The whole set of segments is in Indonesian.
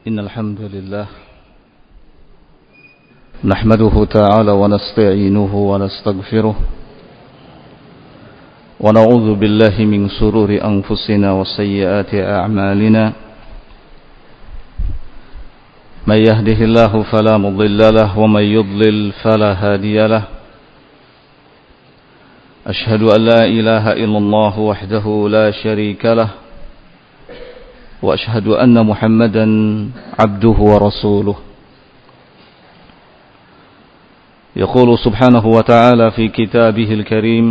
إن الحمد لله نحمده تعالى ونستعينه ونستغفره ونعوذ بالله من شرور أنفسنا وسيئات أعمالنا من يهده الله فلا مضل له ومن يضلل فلا هادي له أشهد أن لا إله إلا الله وحده لا شريك له وأشهد أن محمدا عبده ورسوله يقول سبحانه وتعالى في كتابه الكريم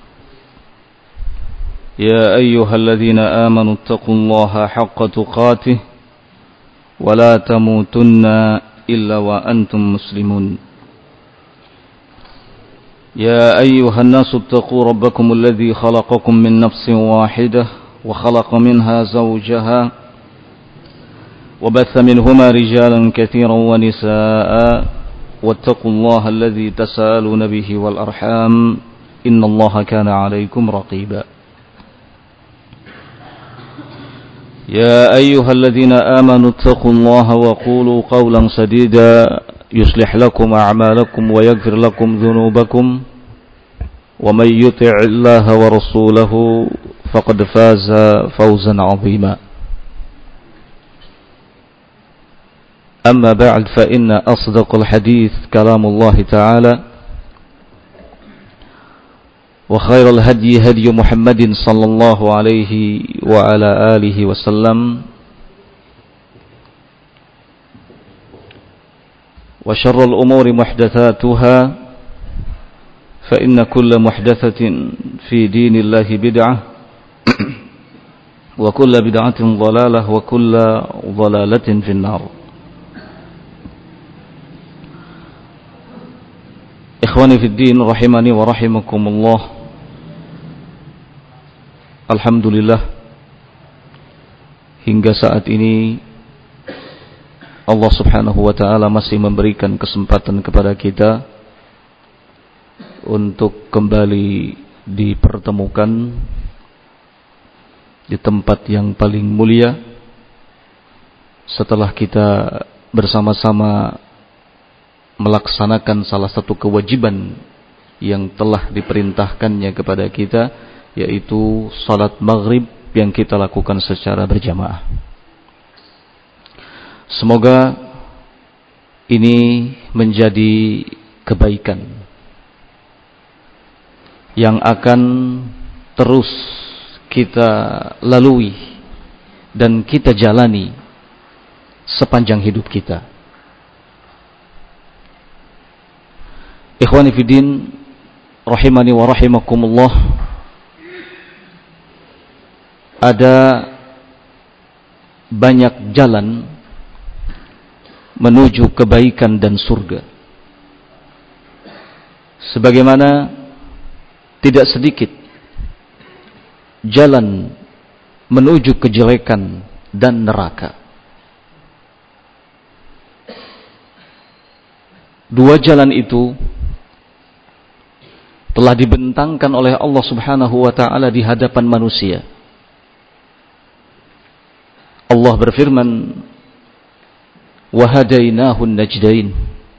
يا أيها الذين آمنوا اتقوا الله حق تقاته ولا تموتن إلا وأنتم مسلمون يا أيها الناس اتقوا ربكم الذي خلقكم من نفس واحدة وخلق منها زوجها وبث منهما رجالا كثيرا ونساء واتقوا الله الذي تساءلون به والأرحام إن الله كان عليكم رقيبا يا أيها الذين آمنوا اتقوا الله وقولوا قولا سديدا يصلح لكم أعمالكم ويغفر لكم ذنوبكم ومن يطع الله ورسوله فقد فاز فوزا عظيما أما بعد فإن أصدق الحديث كلام الله تعالى وخير الهدي هدي محمد صلى الله عليه وعلى آله وسلم وشر الأمور محدثاتها فإن كل محدثة في دين الله بدعة وكل بدعة ضلالة وكل ضلالة في النار. Ikhwani fid din rahimani wa rahimakumullah. Alhamdulillah, hingga saat ini Allah Subhanahu wa taala masih memberikan kesempatan kepada kita untuk kembali dipertemukan di tempat yang paling mulia setelah kita bersama-sama melaksanakan salah satu kewajiban yang telah diperintahkannya kepada kita, yaitu salat maghrib yang kita lakukan secara berjamaah. Semoga ini menjadi kebaikan yang akan terus kita lalui dan kita jalani sepanjang hidup kita. Ikhwani fiddin rahimani wa rahimakumullah, ada banyak jalan menuju kebaikan dan surga. Sebagaimana tidak sedikit jalan menuju kejelekan dan neraka. Dua jalan itu telah dibentangkan oleh Allah Subhanahu wa taala di hadapan manusia. Allah berfirman, "Wa hadainahu najdain."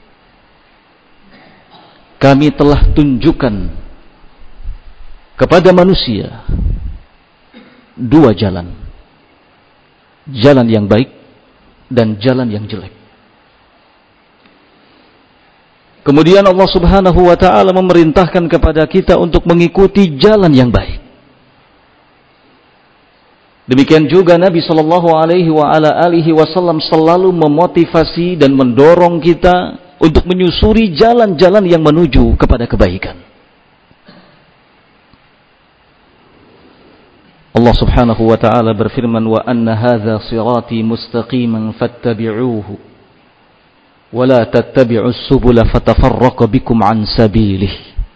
Kami telah tunjukkan kepada manusia dua jalan. Jalan yang baik dan jalan yang jelek. Kemudian Allah Subhanahu wa taala memerintahkan kepada kita untuk mengikuti jalan yang baik. Demikian juga Nabi sallallahu alaihi wasallam selalu memotivasi dan mendorong kita untuk menyusuri jalan-jalan yang menuju kepada kebaikan. Allah Subhanahu wa taala berfirman, "Wa anna hadza sirati mustaqiman fattabi'uhu wa la tattabi'us subula fatafarraqa bikum an sabilih."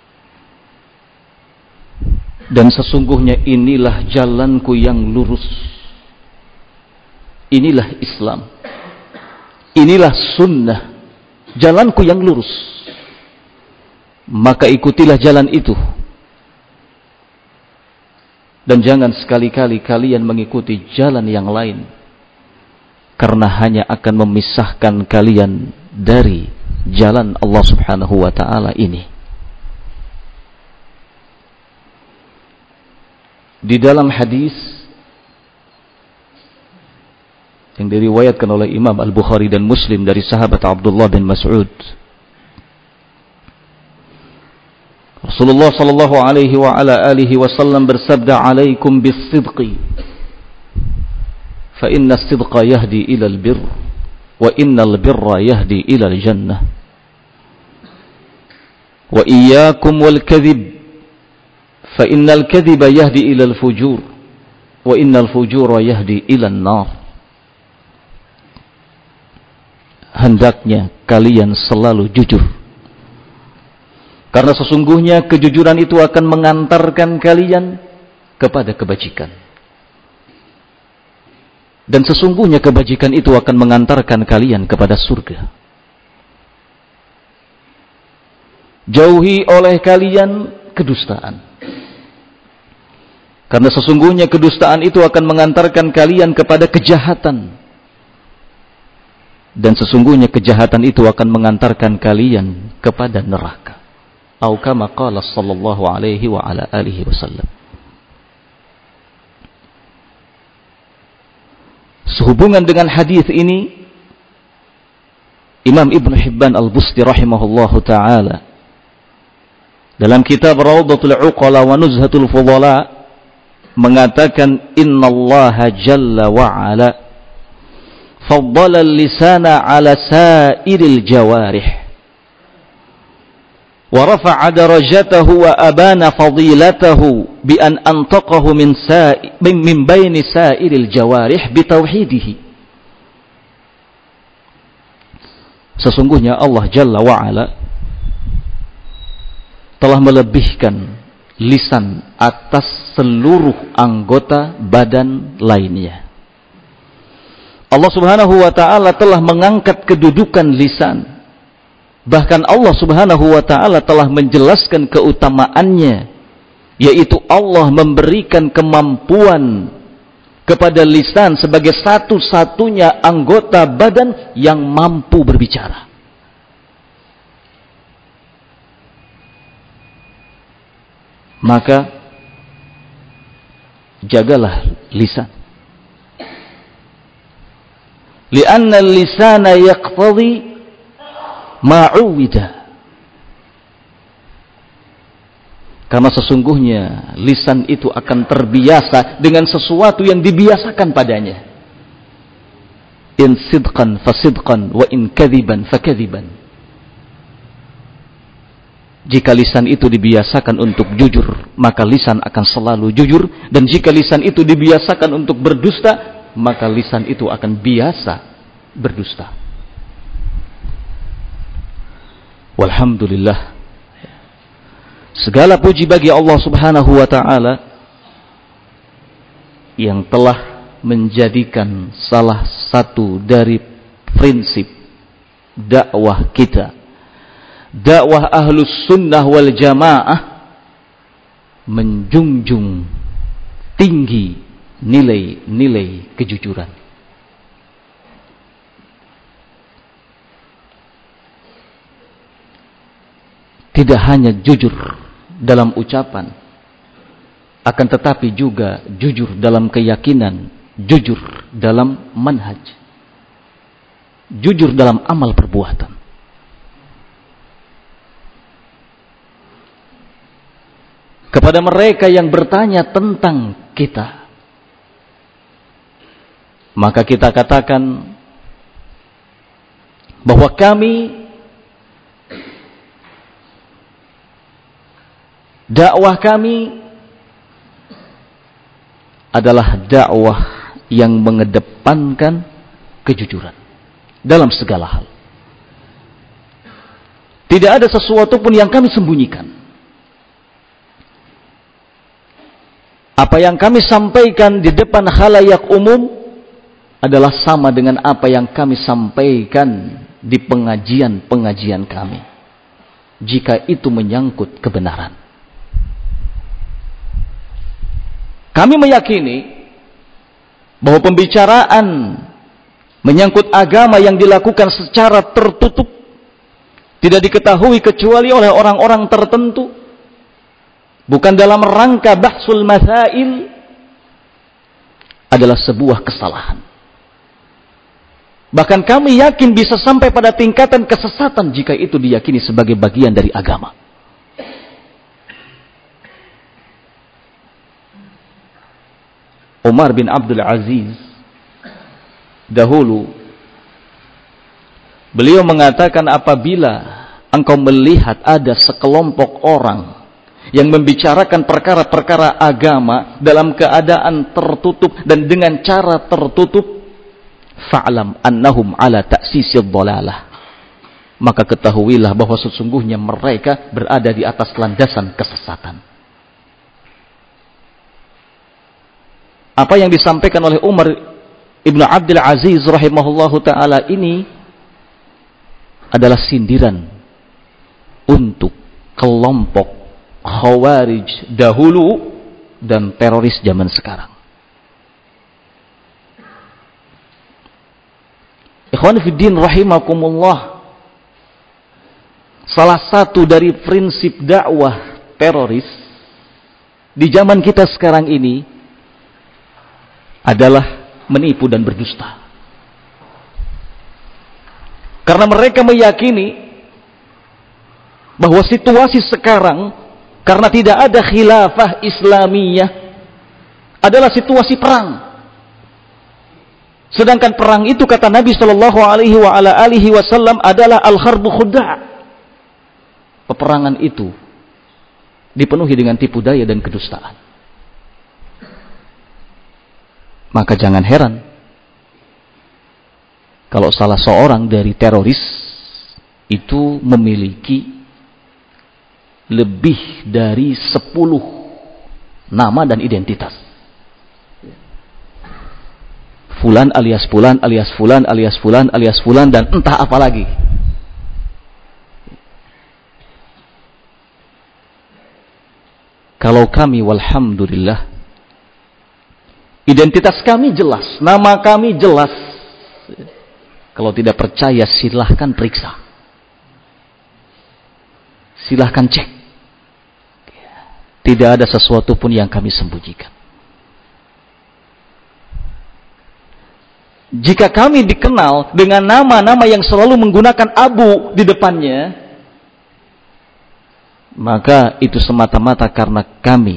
Dan sesungguhnya inilah jalanku yang lurus. Inilah Islam. Inilah sunnah. Jalanku yang lurus. Maka ikutilah jalan itu. Dan jangan sekali-kali kalian mengikuti jalan yang lain. karena hanya akan memisahkan kalian dari jalan Allah Subhanahu wa ta'ala ini. Di dalam hadis yang diriwayatkan oleh Imam Al-Bukhari dan Muslim dari sahabat Abdullah bin Mas'ud, Rasulullah sallallahu alaihi wa ala alihi wasallam bersabda, "Alaikum bis-sidqi, fa inna as-sidqa yahdi ila al-birr, wa innal birra yahdi ila al-jannah. Wa iyyakum wal-kadhib, fa innal kadhiba yahdi ila al-fujur, wa innal fujura yahdi ila an-nar." Hendaknya kalian selalu jujur, karena sesungguhnya kejujuran itu akan mengantarkan kalian kepada kebajikan. Dan sesungguhnya kebajikan itu akan mengantarkan kalian kepada surga. Jauhi oleh kalian kedustaan, karena sesungguhnya kedustaan itu akan mengantarkan kalian kepada kejahatan. Dan sesungguhnya kejahatan itu akan mengantarkan kalian kepada neraka. Atau kama qala sallallahu alaihi wa ala alihi wasallam. Sehubungan dengan hadis ini, Imam Ibn Hibban Al-Busti rahimahullahu ta'ala dalam kitab Rawdatul Uqala wa Nuzhatul Fudala mengatakan, innallaha jalla wa ala faddala al-lisana ala sa'iril jawarih wa rafa'a darajatahu wa abana fadilatahu bi an antaqahu min baini sa'iril jawarih bi tauhidihi. Sesungguhnya Allah Jalla wa Ala telah melebihkan lisan atas seluruh anggota badan lainnya. Allah Subhanahu wa ta'ala telah mengangkat kedudukan lisan. Bahkan Allah Subhanahu wa ta'ala telah menjelaskan keutamaannya, yaitu Allah memberikan kemampuan kepada lisan sebagai satu-satunya anggota badan yang mampu berbicara. Maka jagalah lisan. Lianna al-lisana yaqtadi ma'uwida. Karena sesungguhnya lisan itu akan terbiasa dengan sesuatu yang dibiasakan padanya. In sidqan fasidqan wa in kadhiban fakadhiban. Jika lisan itu dibiasakan untuk jujur, maka lisan akan selalu jujur. Dan jika lisan itu dibiasakan untuk berdusta, maka lisan itu akan biasa berdusta. Walhamdulillah, segala puji bagi Allah Subhanahu wa ta'ala yang telah menjadikan salah satu dari prinsip dakwah kita, dakwah Ahlus Sunnah wal Jamaah, menjunjung tinggi nilai-nilai kejujuran. Tidak hanya jujur dalam ucapan, akan tetapi juga jujur dalam keyakinan, jujur dalam manhaj, jujur dalam amal perbuatan. Kepada mereka yang bertanya tentang kita, maka kita katakan bahwa kami, dakwah kami adalah dakwah yang mengedepankan kejujuran dalam segala hal. Tidak ada sesuatu pun yang kami sembunyikan. Apa yang kami sampaikan di depan khalayak umum adalah sama dengan apa yang kami sampaikan di pengajian-pengajian kami, jika itu menyangkut kebenaran. Kami meyakini bahwa pembicaraan menyangkut agama yang dilakukan secara tertutup, tidak diketahui kecuali oleh orang-orang tertentu, bukan dalam rangka bahsul masail, adalah sebuah kesalahan. Bahkan kami yakin bisa sampai pada tingkatan kesesatan jika itu diyakini sebagai bagian dari agama. Umar bin Abdul Aziz dahulu beliau mengatakan, apabila engkau melihat ada sekelompok orang yang membicarakan perkara-perkara agama dalam keadaan tertutup dan dengan cara tertutup, fa'lam annahum ala ta'sisil dhalalah, maka ketahuilah bahwa sesungguhnya mereka berada di atas landasan kesesatan. Apa yang disampaikan oleh Umar ibn Abdul Aziz rahimahullahu ta'ala ini adalah sindiran untuk kelompok Khawarij dahulu dan teroris zaman sekarang. Ikhwan fiddin rahimakumullah, salah satu dari prinsip dakwah teroris di zaman kita sekarang ini adalah menipu dan berdusta. Karena mereka meyakini bahwa situasi sekarang, karena tidak ada khilafah Islamiyah, adalah situasi perang. Sedangkan perang itu, kata Nabi Shallallahu Alaihi Wasallam, adalah al-harbu khuda'. Peperangan itu dipenuhi dengan tipu daya dan kedustaan. Maka jangan heran kalau salah seorang dari teroris itu memiliki lebih dari 10 nama dan identitas. Fulan alias Fulan alias Fulan alias Fulan alias Fulan dan entah apa lagi. Kalau kami walhamdulillah identitas kami jelas, nama kami jelas. Kalau tidak percaya silahkan periksa. Silahkan cek. Tidak ada sesuatu pun yang kami sembunyikan. Jika kami dikenal dengan nama-nama yang selalu menggunakan abu di depannya, maka itu semata-mata karena kami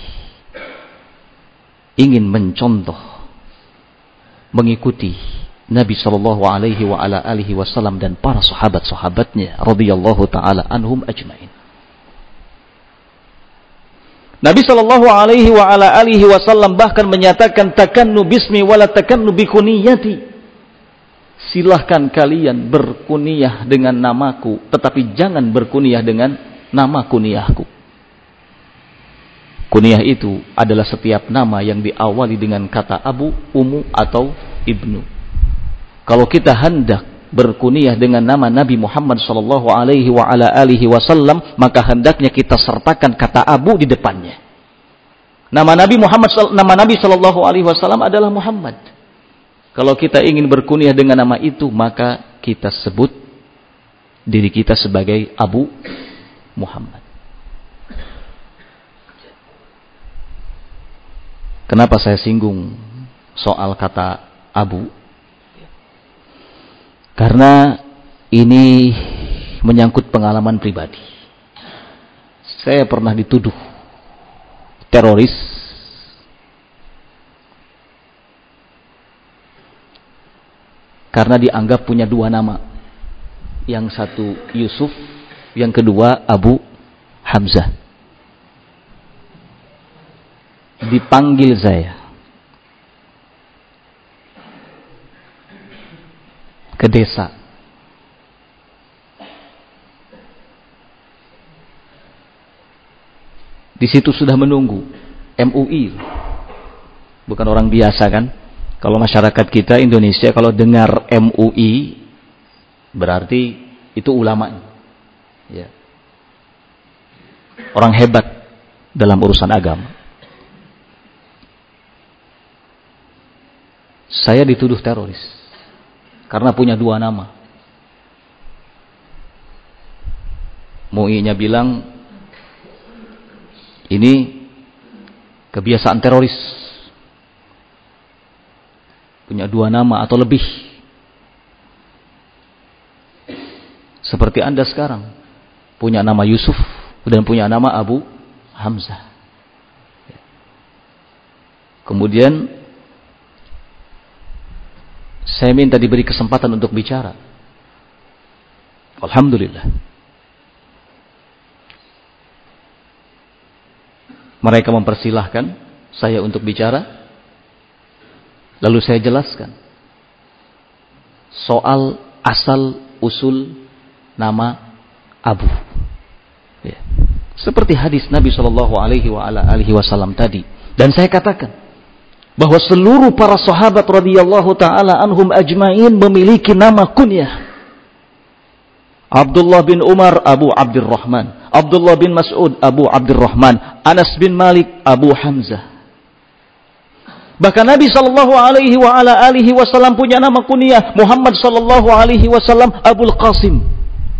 ingin mencontoh, mengikuti Nabi Shallallahu Alaihi Wasallam dan para sahabat-sahabatnya radhiyallahu taala anhum ajmain. Nabi Shallallahu Alaihi Wasallam bahkan menyatakan, takannu bismi wala takannu bikuniyati. Silahkan kalian berkuniyah dengan namaku, tetapi jangan berkuniyah dengan nama kuniyahku. Kuniyah itu adalah setiap nama yang diawali dengan kata abu, umu, atau ibnu. Kalau kita hendak berkuniyah dengan nama Nabi Muhammad sallallahu alaihi wasallam, maka hendaknya kita sertakan kata abu di depannya. Nama Nabi sallallahu alaihi wasallam adalah Muhammad. Kalau kita ingin berkuniyah dengan nama itu, maka kita sebut diri kita sebagai Abu Muhammad. Kenapa saya singgung soal kata abu? Karena ini menyangkut pengalaman pribadi. Saya pernah dituduh teroris karena dianggap punya 2 nama. Yang satu Yusuf, yang kedua Abu Hamzah. Dipanggil saya ke desa. Di situ sudah menunggu MUI. Bukan orang biasa kan? Kalau masyarakat kita Indonesia kalau dengar MUI berarti itu ulama. Ya. Orang hebat dalam urusan agama. Saya dituduh teroris. karena punya dua nama. MUI-nya bilang ini kebiasaan teroris, punya dua nama atau lebih. Seperti Anda sekarang punya nama Yusuf dan punya nama Abu Hamzah. Kemudian saya minta diberi kesempatan untuk bicara. Alhamdulillah. Mereka mempersilahkan saya untuk bicara. Lalu saya jelaskan soal asal usul nama Abu. Ya. Seperti hadis Nabi Shallallahu Alaihi Wasallam tadi. Dan saya katakan bahwa seluruh para sahabat radhiyallahu taala anhum ajmain memiliki nama kunyah. Abdullah bin Umar Abu Abdurrahman, Abdullah bin Mas'ud Abu Abdurrahman, Anas bin Malik Abu Hamzah. Bahkan Nabi Shallallahu Alaihi Wasallam punya nama kunyah, Muhammad Shallallahu Alaihi Wasallam Abul Qasim.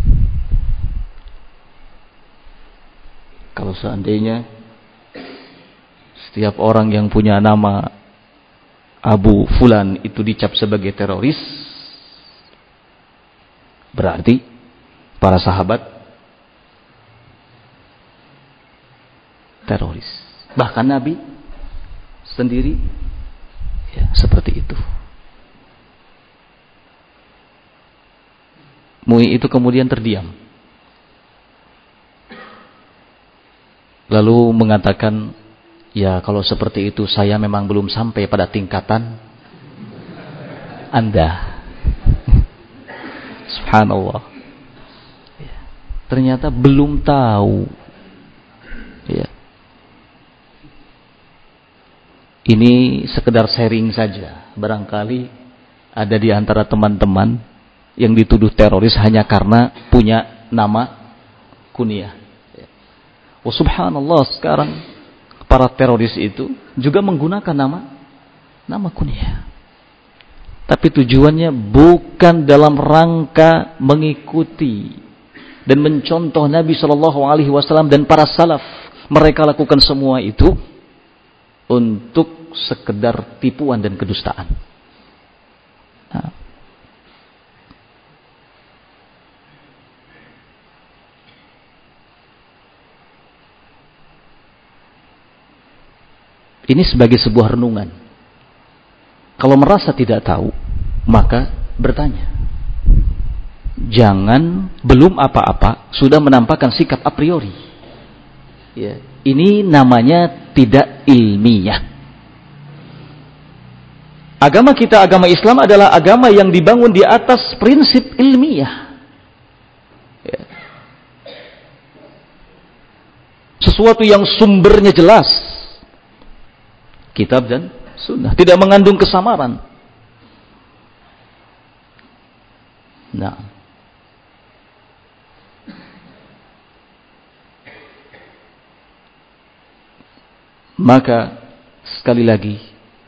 Kalau seandainya setiap orang yang punya nama Abu Fulan itu dicap sebagai teroris, berarti para sahabat teroris. Bahkan Nabi sendiri ya, seperti itu. MUI itu kemudian terdiam. Lalu mengatakan, ya kalau seperti itu saya memang belum sampai pada tingkatan Anda. Subhanallah. Ya. Ternyata belum tahu. Ya. Ini sekedar sharing saja. Barangkali ada di antara teman-teman yang dituduh teroris hanya karena punya nama kunyah. Oh subhanallah, sekarang para teroris itu juga menggunakan nama kunyah. Tapi tujuannya bukan dalam rangka mengikuti dan mencontoh Nabi Shallallahu Alaihi Wasallam dan para salaf. Mereka lakukan semua itu untuk sekedar tipuan dan kedustaan. Nah. Ini sebagai sebuah renungan. Kalau merasa tidak tahu, maka bertanya. Jangan belum apa-apa sudah menampakkan sikap a priori. Ya, ini namanya tidak ilmiah. Agama kita, agama Islam adalah agama yang dibangun di atas prinsip ilmiah. Ya. Sesuatu yang sumbernya jelas. Kitab dan sunnah. Tidak mengandung kesamaran. Nah. Maka sekali lagi,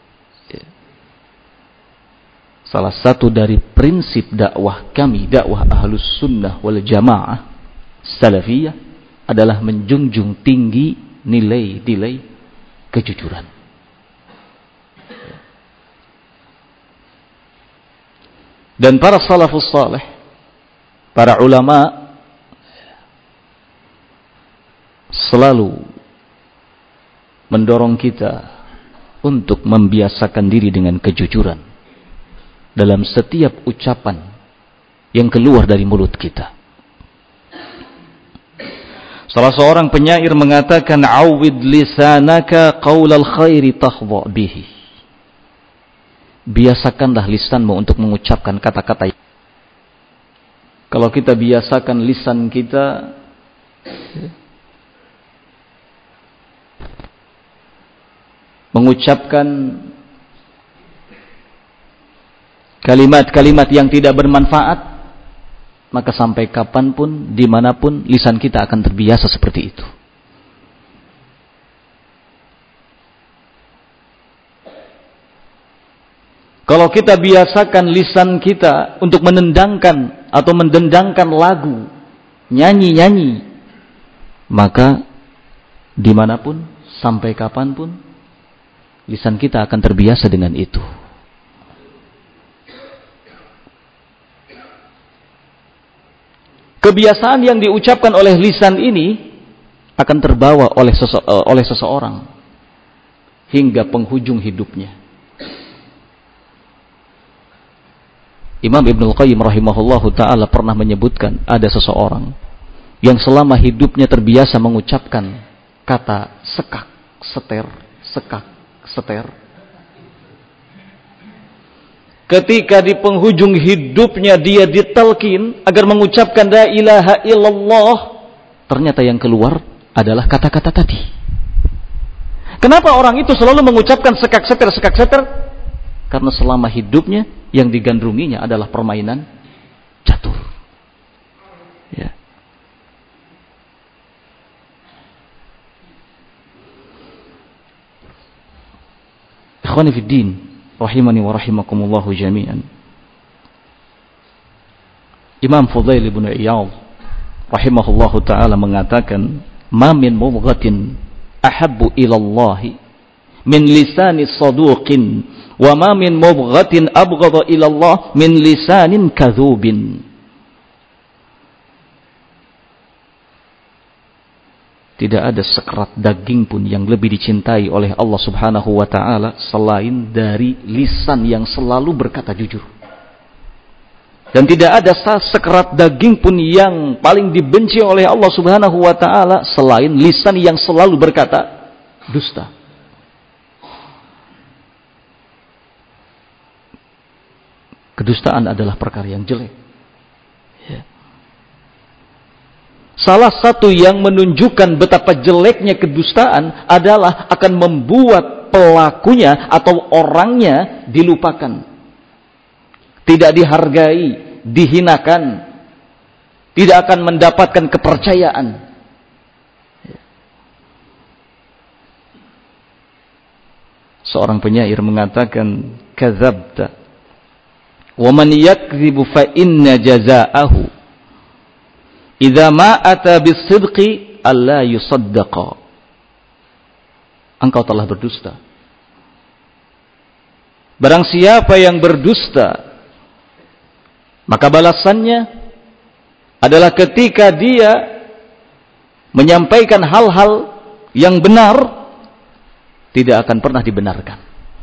salah satu dari prinsip dakwah kami, dakwah Ahlus Sunnah wal Jamaah Salafiyah, adalah menjunjung tinggi nilai-nilai kejujuran. Dan para salafus saleh, para ulama selalu mendorong kita untuk membiasakan diri dengan kejujuran dalam setiap ucapan yang keluar dari mulut kita. Salah seorang penyair mengatakan, "Awwid lisanaka qaulal khairi tahdha bihi." Biasakanlah lisanmu untuk mengucapkan kata-kata. Kalau kita biasakan lisan kita mengucapkan kalimat-kalimat yang tidak bermanfaat, maka sampai kapanpun, dimanapun, lisan kita akan terbiasa seperti itu. Kalau kita biasakan lisan kita untuk menendangkan atau mendendangkan lagu, nyanyi-nyanyi, maka dimanapun, sampai kapanpun, lisan kita akan terbiasa dengan itu. Kebiasaan yang diucapkan oleh lisan ini akan terbawa oleh seseorang hingga penghujung hidupnya. Imam Ibnul Qayyim rahimahullahu ta'ala pernah menyebutkan ada seseorang yang selama hidupnya terbiasa mengucapkan kata sekak, seter, sekak, seter. Ketika di penghujung hidupnya dia ditalkin agar mengucapkan la ilaha illallah, ternyata yang keluar adalah kata-kata tadi. Kenapa orang itu selalu mengucapkan sekak, seter, sekak, seter? Karena selama hidupnya yang digandrunginya adalah permainan catur. Ya. Ikhwani fid din, rahimani wa rahimakumullahu jami'an. Imam Fudail bin Iyadh rahimahullahu taala mengatakan, "Ma min mubghatin ahabbu ila Allah min lisani saduqin wa ma min mubghatin abghadha ila Allah min lisanin kadzubin." Tidak ada sekerat daging pun yang lebih dicintai oleh Allah Subhanahu wa taala selain dari lisan yang selalu berkata jujur. Dan tidak ada sekerat daging pun yang paling dibenci oleh Allah Subhanahu wa taala selain lisan yang selalu berkata dusta. Kedustaan adalah perkara yang jelek. Ya. Salah satu yang menunjukkan betapa jeleknya kedustaan adalah akan membuat pelakunya atau orangnya dilupakan. Tidak dihargai, dihinakan, tidak akan mendapatkan kepercayaan. Seorang penyair mengatakan, "Kadzabta wa man yakdzibu fa inna jazaahu idza ma ata bis-sidqi alla yusaddaqa." Engkau telah berdusta. Barang siapa yang berdusta, maka balasannya adalah ketika dia menyampaikan hal-hal yang benar, tidak akan pernah dibenarkan.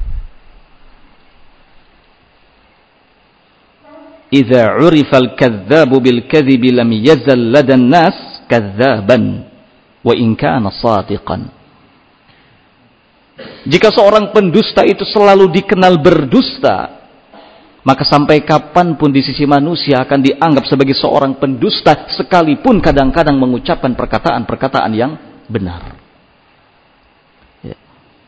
Idza 'urifa al-kadzdzabu bil-kaddzibi lam yazal ladan nas kadzdzaban wa in kana shadiqan. Jika seorang pendusta itu selalu dikenal berdusta, maka sampai kapanpun di sisi manusia akan dianggap sebagai seorang pendusta, sekalipun kadang-kadang mengucapkan perkataan-perkataan yang benar. Ya.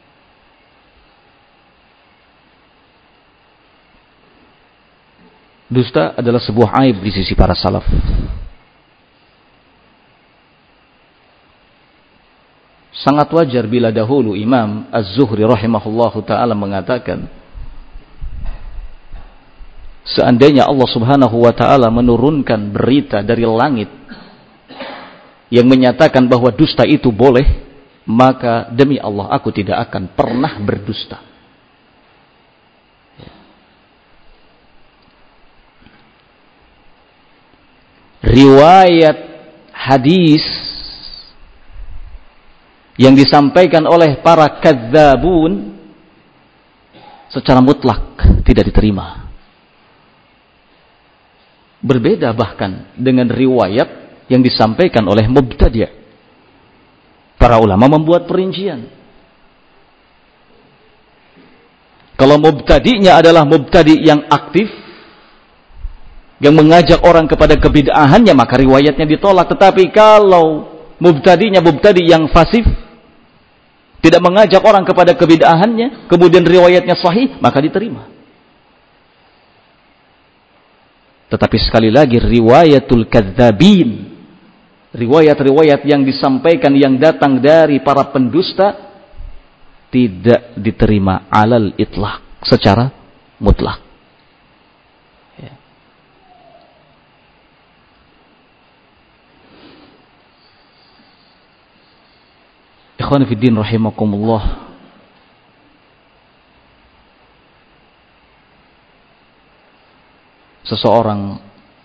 Dusta adalah sebuah aib di sisi para salaf. Sangat wajar bila dahulu Imam Az-Zuhri rahimahullahu ta'ala mengatakan, seandainya Allah Subhanahu wa ta'ala menurunkan berita dari langit yang menyatakan bahwa dusta itu boleh, maka demi Allah aku tidak akan pernah berdusta. Riwayat hadis yang disampaikan oleh para kadzabun secara mutlak tidak diterima. Berbeda bahkan dengan riwayat yang disampaikan oleh mubtadi'. Para ulama membuat perincian. Kalau mubtadi'nya adalah mubtadi' yang aktif, yang mengajak orang kepada kebid'ahannya, maka riwayatnya ditolak. Tetapi kalau mubtadi'nya mubtadi' yang fasif, tidak mengajak orang kepada kebid'ahannya, kemudian riwayatnya sahih, maka diterima. Tetapi sekali lagi, riwayatul kadzabin, riwayat-riwayat yang disampaikan yang datang dari para pendusta, tidak diterima alal itlaq, secara mutlak. Ya. Ikhwan fiddin rahimakumullah. Seseorang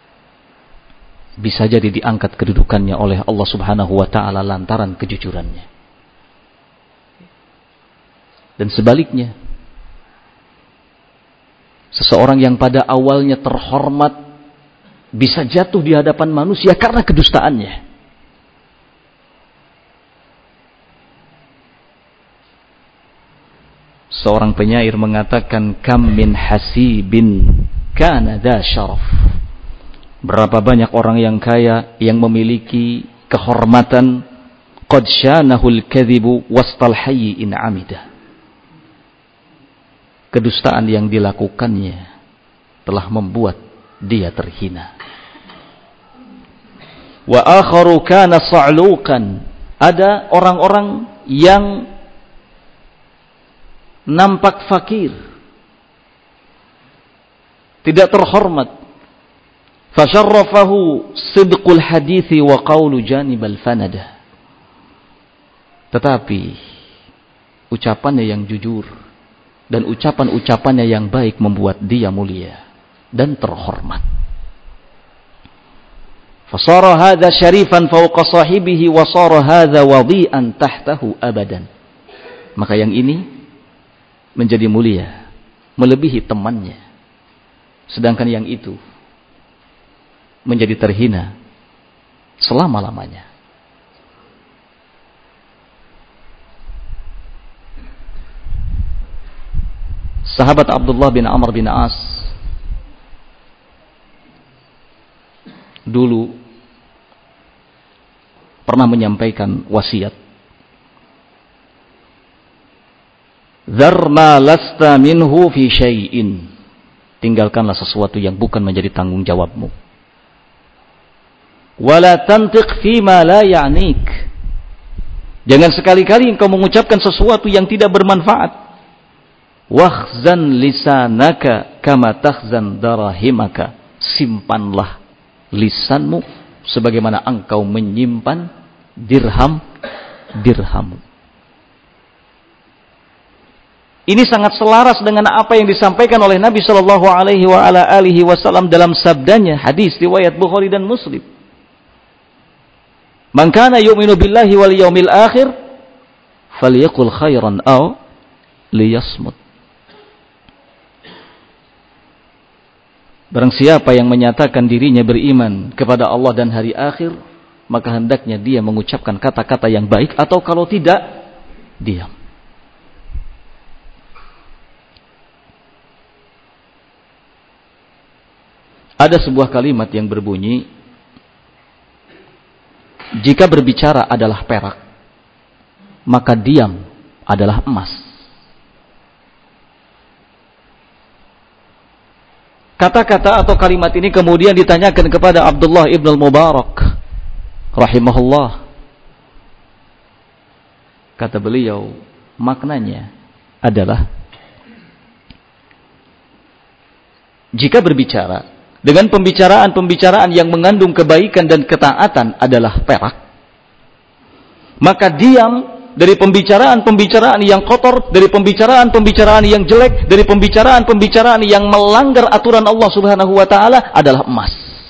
bisa jadi diangkat kedudukannya oleh Allah Subhanahu wa taala lantaran kejujurannya. Dan sebaliknya, seseorang yang pada awalnya terhormat bisa jatuh di hadapan manusia karena kedustaannya. Seorang penyair mengatakan, kam min hasibin kana dha syaraf. Berapa banyak orang yang kaya yang memiliki kehormatan, qad syanahul kadhibu wastal hayyi in amida. Kedustaan yang dilakukannya telah membuat dia terhina. Wa akharu kana sa'luqan. Ada orang-orang yang nampak fakir, tidak terhormat. Fasyarrafahu sidqul hadithi wa qawlu janibal fanada. Tetapi ucapannya yang jujur dan ucapan-ucapannya yang baik membuat dia mulia dan terhormat. Fasara hadza syarifan fawqa sahibihi wa sara hadza wadi'an tahtahu abadan. Maka yang ini menjadi mulia melebihi temannya, sedangkan yang itu menjadi terhina selama-lamanya. Sahabat Abdullah bin Amr bin As dulu pernah menyampaikan wasiat, "Dzar ma lasta minhu fi syai'in." Tinggalkanlah sesuatu yang bukan menjadi tanggung jawabmu. Wala tantiq fima la ya'nik. Jangan sekali-kali engkau mengucapkan sesuatu yang tidak bermanfaat. Wakhzan lisanaka kama takhzan darahimaka. Simpanlah lisanmu sebagaimana engkau menyimpan dirhammu. Ini sangat selaras dengan apa yang disampaikan oleh Nabi sallallahu alaihi wasallam dalam sabdanya, hadis riwayat Bukhari dan Muslim. Man kana yu'minu billahi wal yaumil akhir falyaqul khairan aw liyasmut. Barang siapa yang menyatakan dirinya beriman kepada Allah dan hari akhir, maka hendaknya dia mengucapkan kata-kata yang baik, atau kalau tidak, diam. Ada sebuah kalimat yang berbunyi, jika berbicara adalah perak, maka diam adalah emas. Kata-kata atau kalimat ini kemudian ditanyakan kepada Abdullah ibn al-Mubarak rahimahullah. Kata beliau, maknanya adalah, jika berbicara dengan pembicaraan-pembicaraan yang mengandung kebaikan dan ketaatan adalah perak, maka diam dari pembicaraan-pembicaraan yang kotor, dari pembicaraan-pembicaraan yang jelek, dari pembicaraan-pembicaraan yang melanggar aturan Allah Subhanahu wa taala adalah emas.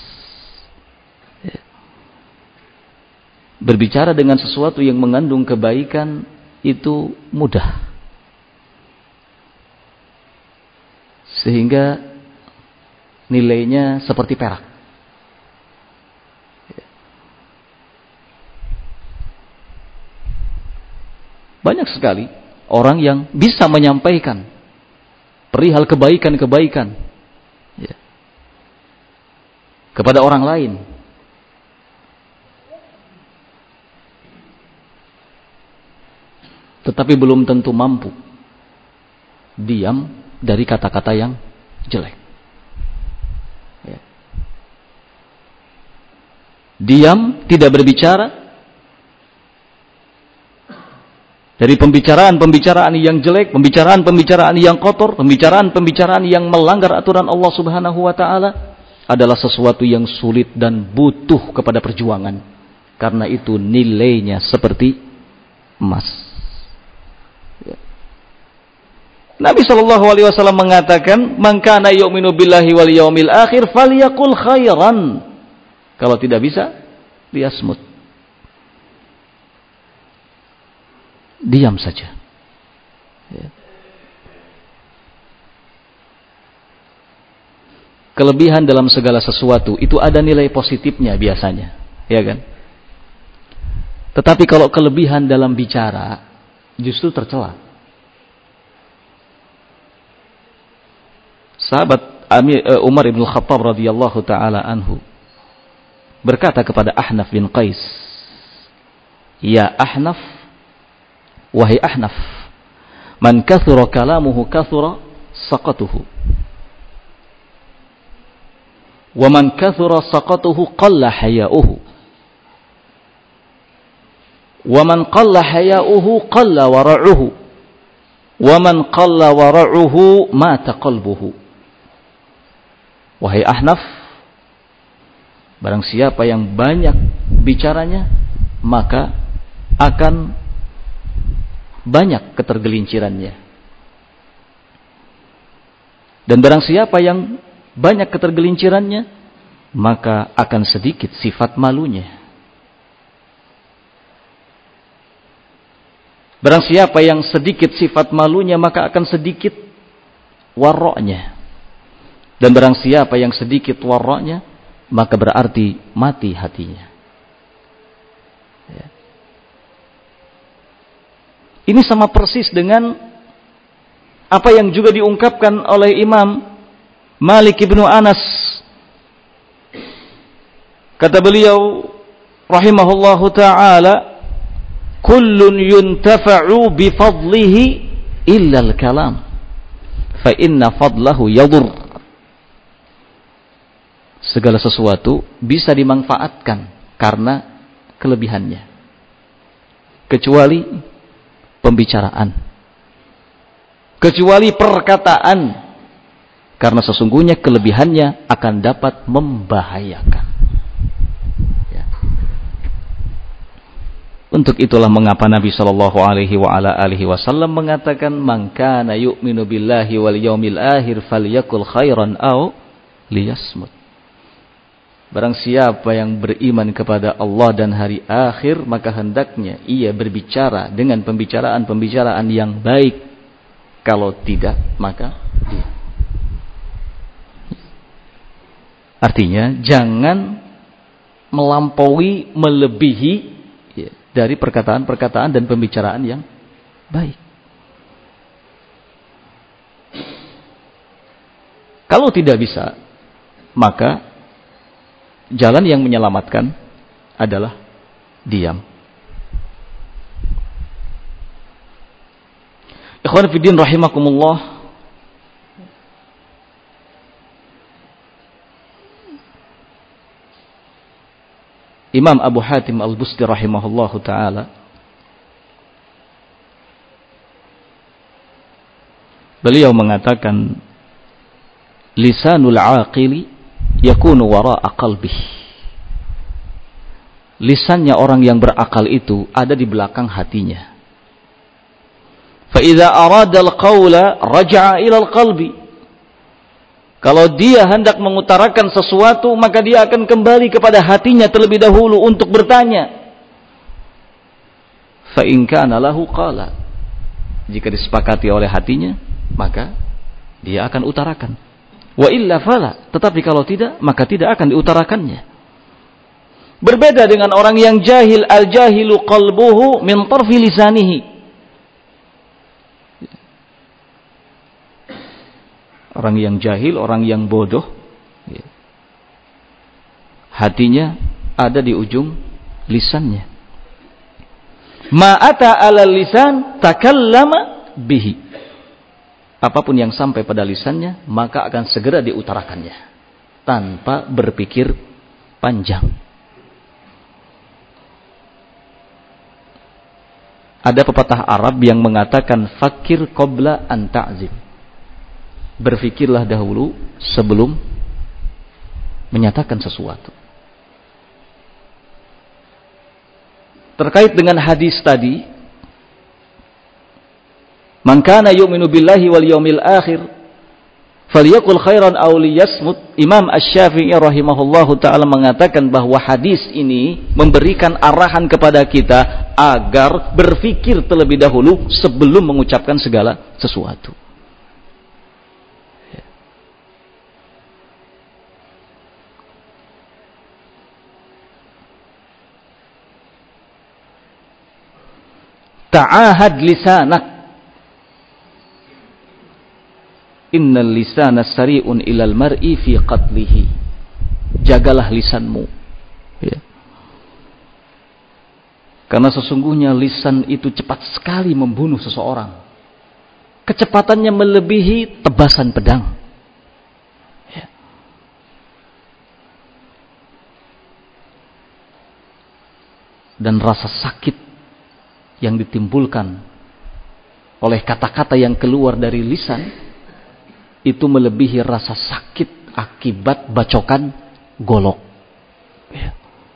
Berbicara dengan sesuatu yang mengandung kebaikan itu mudah, sehingga nilainya seperti perak. Banyak sekali orang yang bisa menyampaikan perihal kebaikan-kebaikan kepada orang lain, tetapi belum tentu mampu diam dari kata-kata yang jelek. Diam, tidak berbicara, Dari pembicaraan-pembicaraan yang jelek, pembicaraan-pembicaraan yang kotor, pembicaraan-pembicaraan yang melanggar aturan Allah Subhanahu wa taala adalah sesuatu yang sulit dan butuh kepada perjuangan. Karena itu nilainya seperti emas. Ya. Nabi SAW mengatakan, "Man kana yu'minu billahi wal yaumil akhir falyaqul khairan." Kalau tidak bisa, liyasmut. Diam saja. Ya. Kelebihan dalam segala sesuatu itu ada nilai positifnya biasanya, ya kan? Tetapi kalau kelebihan dalam bicara justru tercela. Sahabat Umar ibn Khattab radhiyallahu taala anhu berkata kepada Ahnaf bin Qais, "Ya Ahnaf, wahai Ahnaf, man kathura kalamuhu kathura saqatuhu. Wa man kathura saqatuhu qalla haya'uhu. Wa man qalla haya'uhu qalla wara'uhu. Wa man qalla wara'uhu mata qalbuhu." Wahai Ahnaf, barang siapa yang banyak bicaranya, maka akan banyak ketergelincirannya. Dan barang siapa yang banyak ketergelincirannya, maka akan sedikit sifat malunya. Barang siapa yang sedikit sifat malunya, maka akan sedikit waroknya. Dan barang siapa yang sedikit waroknya, maka berarti mati hatinya. Ya. Ini sama persis dengan apa yang juga diungkapkan oleh Imam Malik ibnu Anas. Kata beliau rahimahullahu ta'ala, "Kullun yuntafa'u bifadlihi illa al-kalam, fa inna fadlahu yadur." Segala sesuatu bisa dimanfaatkan karena kelebihannya, kecuali pembicaraan, kecuali perkataan, karena sesungguhnya kelebihannya akan dapat membahayakan. Ya. Untuk itulah mengapa Nabi Shallallahu Alaihi Wasallam mengatakan, "Man kana yu'minu billahi wal yaumil akhir falyakul khairan aw liyasmut." Barang siapa yang beriman kepada Allah dan hari akhir, maka hendaknya ia berbicara dengan pembicaraan-pembicaraan yang baik. Kalau tidak, maka diam. Artinya, jangan melampaui, melebihi dari perkataan-perkataan dan pembicaraan yang baik. Kalau tidak bisa, maka jalan yang menyelamatkan adalah diam. Ikhwan fillah rahimakumullah. Imam Abu Hatim Al-Busti rahimahullahu taala beliau mengatakan, lisanul aqili yakunu wara'a qalbih. Lisannya orang yang berakal itu ada di belakang hatinya. Fa idza arada al-qawla raja'a ila al-qalbi. Kalau dia hendak mengutarakan sesuatu, maka dia akan kembali kepada hatinya terlebih dahulu untuk bertanya. Fa in kana lahu qala. Jika disepakati oleh hatinya, maka dia akan utarakan. Wa illa fala, tetapi kalau tidak, maka tidak akan diutarakannya. Berbeda dengan orang yang jahil, al-jahilu qalbuhu min tarfi lisanihi. Orang yang jahil, orang yang bodoh, hatinya ada di ujung lisannya. Ma'ata ala lisan takallama bihi. Apapun yang sampai pada lisannya, maka akan segera diutarakannya tanpa berpikir panjang. Ada pepatah Arab yang mengatakan fakir qabla an ta'zim. Berfikirlah dahulu sebelum menyatakan sesuatu. Terkait dengan hadis tadi, man kana yu'minu billahi wal yawmil akhir falyaqul khairan aw liyasmut. Imam Asy-Syafi'i rahimahullahu taala mengatakan bahwa hadis ini memberikan arahan kepada kita agar berfikir terlebih dahulu sebelum mengucapkan segala sesuatu. Ta'ahad lisanak, innal lisana sari'un ilal mar'i fi qatlihi. Jagalah lisanmu, ya. Karena sesungguhnya lisan itu cepat sekali membunuh seseorang. Kecepatannya melebihi tebasan pedang, ya. Dan rasa sakit yang ditimbulkan oleh kata-kata yang keluar dari lisan itu melebihi rasa sakit akibat bacokan golok, ya.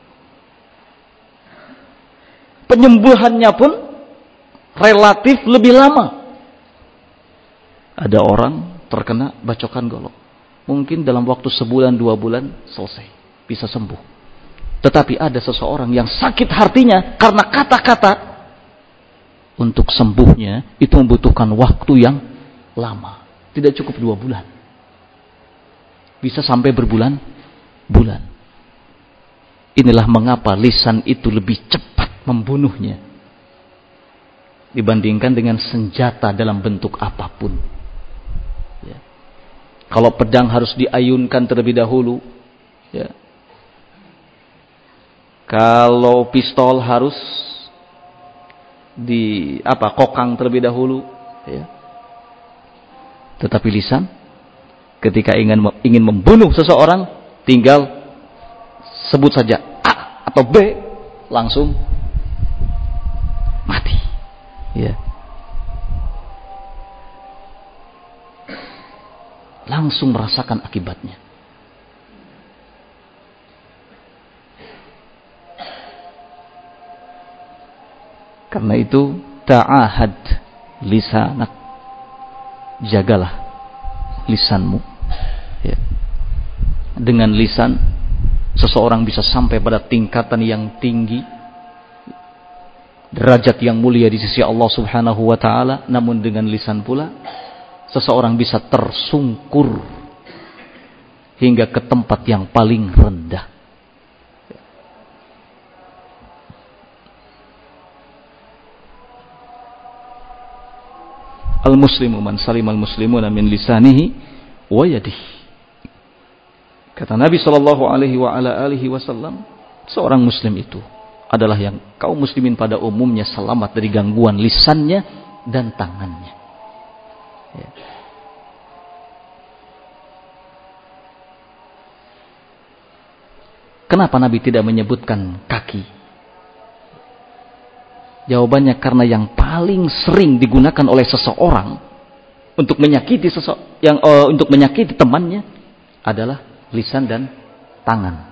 Penyembuhannya pun relatif lebih lama. Ada orang terkena bacokan golok, mungkin dalam waktu sebulan 2 bulan selesai, bisa sembuh. Tetapi ada seseorang yang sakit hatinya karena kata-kata, untuk sembuhnya itu membutuhkan waktu yang lama. Tidak cukup 2 bulan. Bisa sampai berbulan-bulan. Inilah mengapa lisan itu lebih cepat membunuhnya dibandingkan dengan senjata dalam bentuk apapun, ya. Kalau pedang harus diayunkan terlebih dahulu, ya. Kalau pistol harus kokang terlebih dahulu, ya. Tetapi lisan ketika ingin membunuh seseorang, tinggal sebut saja A atau B, langsung mati, ya. Langsung merasakan akibatnya. Karena itu ta'ahad lisanak, jagalah lisanmu, ya. Dengan lisan seseorang bisa sampai pada tingkatan yang tinggi, derajat yang mulia di sisi Allah Subhanahu wa taala. Namun dengan lisan pula seseorang bisa tersungkur hingga ke tempat yang paling rendah. Al-muslimu man salimal muslimuna min lisanihi wa yadihi. Kata Nabi sallallahu alaihi wa ala alihi wasallam, seorang muslim itu adalah yang kaum muslimin pada umumnya selamat dari gangguan lisannya dan tangannya, ya. Kenapa Nabi tidak menyebutkan kaki? Jawabannya karena yang paling sering digunakan oleh seseorang untuk menyakiti untuk menyakiti temannya adalah lisan dan tangan,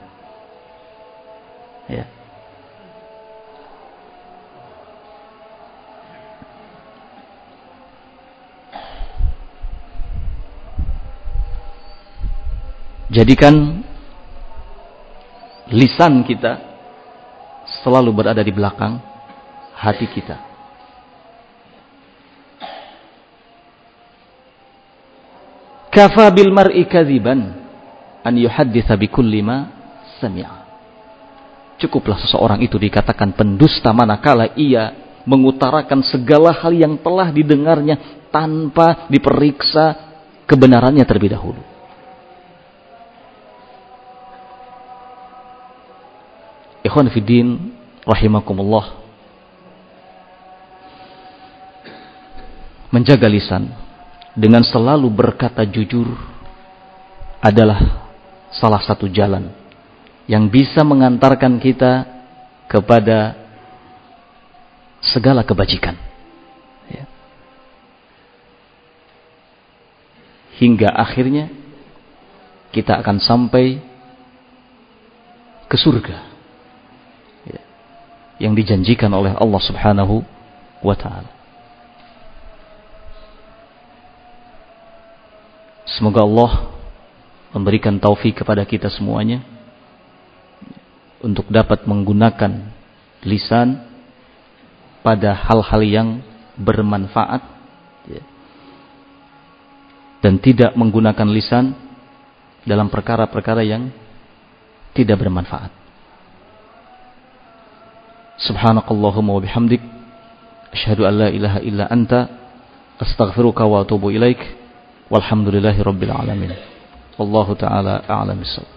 ya. Jadikan lisan kita selalu berada di belakang hati kita. Kafa bil mar'i kadziban an yuhadditsa bi kulli ma sami'a. Cukuplah seseorang itu dikatakan pendusta manakala ia mengutarakan segala hal yang telah didengarnya tanpa diperiksa kebenarannya terlebih dahulu. Ikhwan fiddin rahimakumullah. Menjaga lisan dengan selalu berkata jujur adalah salah satu jalan yang bisa mengantarkan kita kepada segala kebajikan. Ya. Hingga akhirnya kita akan sampai ke surga, ya, yang dijanjikan oleh Allah Subhanahu wa ta'ala. Semoga Allah memberikan taufik kepada kita semuanya untuk dapat menggunakan lisan pada hal-hal yang bermanfaat, ya, dan tidak menggunakan lisan dalam perkara-perkara yang tidak bermanfaat. Subhanakallahumma wa bihamdik, asyhadu an la ilaha illa anta, astaghfiruka wa atubu ilaik. Walhamdulillahi rabbil alamin. Wallahu ta'ala a'lam bissawab.